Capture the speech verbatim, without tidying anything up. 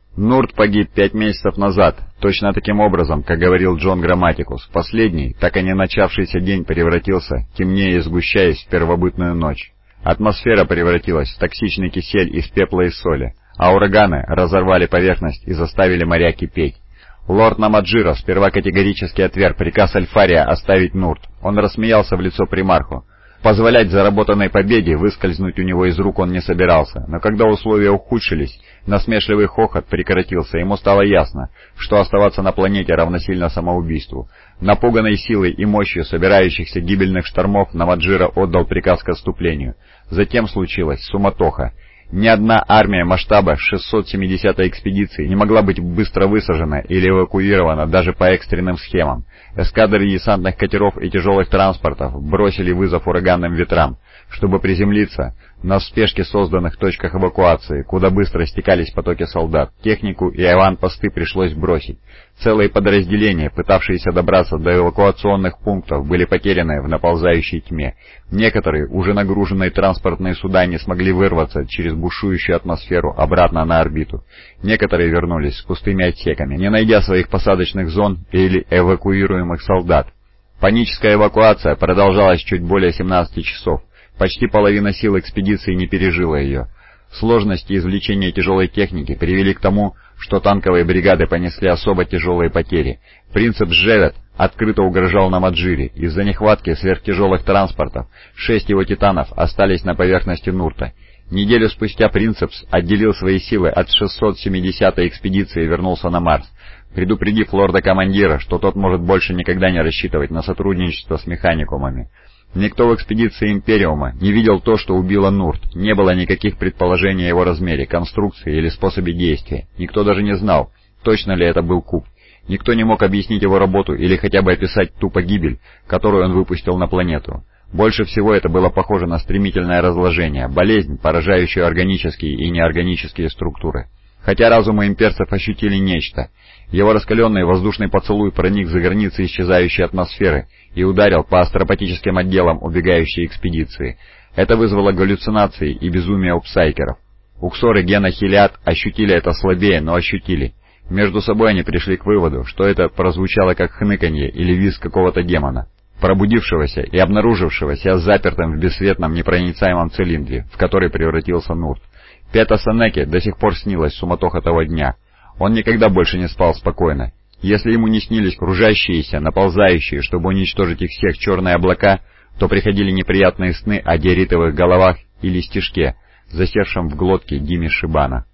Нурт погиб пять месяцев назад, точно таким образом, как говорил Джон Грамматикус. Последний, так и не начавшийся день превратился, темнее и сгущаясь, в первобытную ночь. Атмосфера превратилась в токсичный кисель из пепла и соли, а ураганы разорвали поверхность и заставили моря кипеть. Лорд Намаджира сперва категорически отверг приказ Альфария оставить Нурт. Он рассмеялся в лицо примарху. Позволять заработанной победе выскользнуть у него из рук он не собирался, но когда условия ухудшились, насмешливый хохот прекратился, ему стало ясно, что оставаться на планете равносильно самоубийству. Напуганный силой и мощью собирающихся гибельных штормов Намаджира отдал приказ к отступлению. Затем случилась суматоха. Ни одна армия масштаба шестьсот семидесятой экспедиции не могла быть быстро высажена или эвакуирована даже по экстренным схемам. Эскадры десантных катеров и тяжелых транспортов бросили вызов ураганным ветрам, чтобы приземлиться на в спешке созданных точках эвакуации, куда быстро стекались потоки солдат. Технику и аванпосты пришлось бросить. Целые подразделения, пытавшиеся добраться до эвакуационных пунктов, были потеряны в наползающей тьме. Некоторые, уже нагруженные транспортные суда, не смогли вырваться через бушующую атмосферу обратно на орбиту. Некоторые вернулись с пустыми отсеками, не найдя своих посадочных зон или эвакуируемых солдат. Паническая эвакуация продолжалась чуть более семнадцати часов. Почти половина сил экспедиции не пережила ее. Сложности извлечения тяжелой техники привели к тому, что танковые бригады понесли особо тяжелые потери. Принцип Джевет открыто угрожал Намаджире. Из-за нехватки сверхтяжелых транспортов шесть его титанов остались на поверхности Нурта. Неделю спустя Принцепс отделил свои силы от шестьсот семидесятой экспедиции и вернулся на Марс, предупредив лорда-командира, что тот может больше никогда не рассчитывать на сотрудничество с механикумами. Никто в экспедиции Империума не видел то, что убило Нурт, не было никаких предположений о его размере, конструкции или способе действия. Никто даже не знал, точно ли это был куб. Никто не мог объяснить его работу или хотя бы описать ту погибель, которую он выпустил на планету. Больше всего это было похоже на стремительное разложение, болезнь, поражающую органические и неорганические структуры. Хотя разумы имперцев ощутили нечто. Его раскаленный воздушный поцелуй проник за границы исчезающей атмосферы и ударил по астропатическим отделам убегающей экспедиции. Это вызвало галлюцинации и безумие у псайкеров. Уксор и Гена Хилиад ощутили это слабее, но ощутили. Между собой они пришли к выводу, что это прозвучало как хныканье или визг какого-то демона, пробудившегося и обнаружившегося запертым в бесцветном непроницаемом цилиндре, в который превратился Нурт. Пета Сенеке до сих пор снилась суматоха того дня. Он никогда больше не спал спокойно. Если ему не снились кружащиеся, наползающие, чтобы уничтожить их всех черные облака, то приходили неприятные сны о диоритовых головах или стежке, засевшем в глотке Дими Шибана.